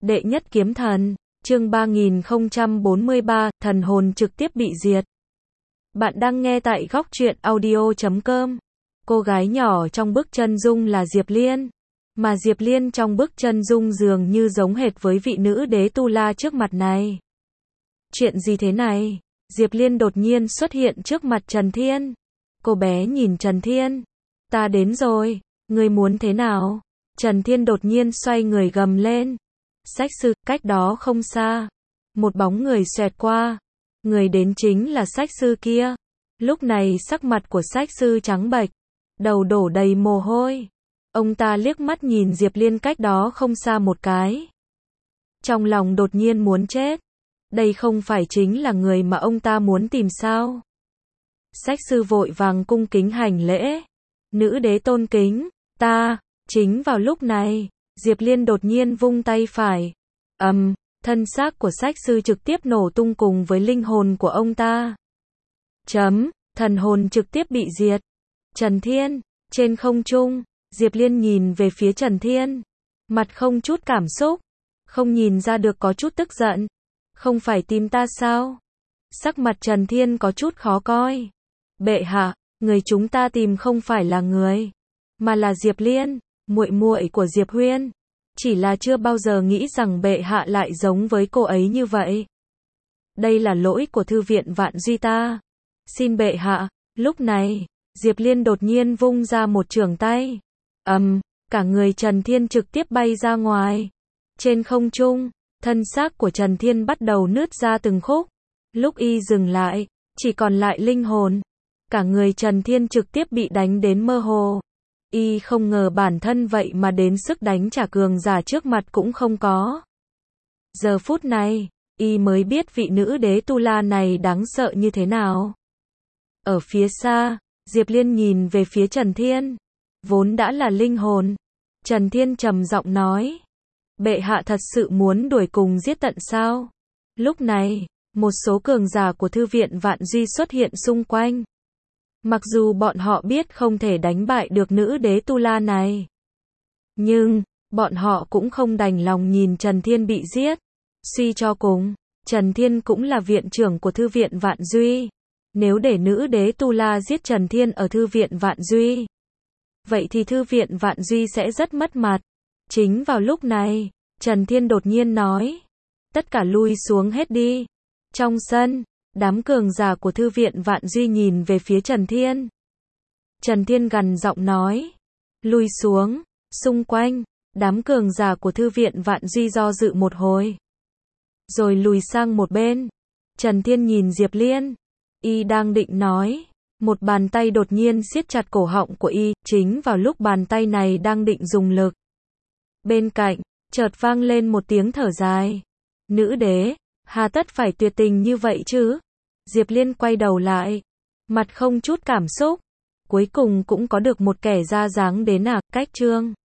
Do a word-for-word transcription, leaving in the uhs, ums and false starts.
Đệ nhất kiếm thần, chương ba nghìn không trăm bốn mươi ba, thần hồn trực tiếp bị diệt. Bạn đang nghe tại góc truyện audio chấm com. Cô gái nhỏ trong bức chân dung là Diệp Liên, mà Diệp Liên trong bức chân dung dường như giống hệt với vị nữ đế Tu La trước mặt này. Chuyện gì thế này? Diệp Liên đột nhiên xuất hiện trước mặt Trần Thiên. Cô bé nhìn Trần Thiên. Ta đến rồi, ngươi muốn thế nào? Trần Thiên đột nhiên xoay người gầm lên. Sách sư, cách đó không xa. Một bóng người xoẹt qua. Người đến chính là sách sư kia. Lúc này sắc mặt của sách sư trắng bệch, đầu đổ đầy mồ hôi. Ông ta liếc mắt nhìn Diệp Liên cách đó không xa một cái. Trong lòng đột nhiên muốn chết. Đây không phải chính là người mà ông ta muốn tìm sao? Sách sư vội vàng cung kính hành lễ. Nữ đế tôn kính, ta. Chính vào lúc này, Diệp Liên đột nhiên vung tay phải. Ầm, um, thân xác của sách sư trực tiếp nổ tung cùng với linh hồn của ông ta. Chấm, thần hồn trực tiếp bị diệt. Trần Thiên, trên không trung, Diệp Liên nhìn về phía Trần Thiên. Mặt không chút cảm xúc, không nhìn ra được có chút tức giận. Không phải tìm ta sao? Sắc mặt Trần Thiên có chút khó coi. Bệ hạ, người chúng ta tìm không phải là người, mà là Diệp Liên, muội muội của Diệp Huyên. Chỉ là chưa bao giờ nghĩ rằng bệ hạ lại giống với cô ấy như vậy. Đây là lỗi của thư viện Vạn Duy ta. Xin bệ hạ. Lúc này, Diệp Liên đột nhiên vung ra một chưởng tay. Ầm, um, cả người Trần Thiên trực tiếp bay ra ngoài. Trên không trung, thân xác của Trần Thiên bắt đầu nứt ra từng khúc. Lúc y dừng lại, chỉ còn lại linh hồn. Cả người Trần Thiên trực tiếp bị đánh đến mơ hồ. Y không ngờ bản thân vậy mà đến sức đánh trả cường giả trước mặt cũng không có. Giờ phút này, y mới biết vị nữ đế Tu La này đáng sợ như thế nào. Ở phía xa, Diệp Liên nhìn về phía Trần Thiên. Vốn đã là linh hồn. Trần Thiên trầm giọng nói. Bệ hạ thật sự muốn đuổi cùng giết tận sao? Lúc này, một số cường giả của thư viện Vạn Duy xuất hiện xung quanh. Mặc dù bọn họ biết không thể đánh bại được nữ đế Tu La này, nhưng, bọn họ cũng không đành lòng nhìn Trần Thiên bị giết. Suy cho cùng, Trần Thiên cũng là viện trưởng của thư viện Vạn Duy. Nếu để nữ đế Tu La giết Trần Thiên ở thư viện Vạn Duy, vậy thì thư viện Vạn Duy sẽ rất mất mặt. Chính vào lúc này, Trần Thiên đột nhiên nói. Tất cả lui xuống hết đi. Trong sân, đám cường giả của thư viện Vạn Duy nhìn về phía Trần Thiên. Trần Thiên gằn giọng nói. Lui xuống. Xung quanh, đám cường giả của thư viện Vạn Duy do dự một hồi, rồi lùi sang một bên. Trần Thiên nhìn Diệp Liên. Y đang định nói. Một bàn tay đột nhiên siết chặt cổ họng của y. Chính vào lúc bàn tay này đang định dùng lực, bên cạnh, chợt vang lên một tiếng thở dài. Nữ đế, hà tất phải tuyệt tình như vậy chứ? Diệp Liên quay đầu lại, mặt không chút cảm xúc. Cuối cùng cũng có được một kẻ ra dáng đến à, cách chương.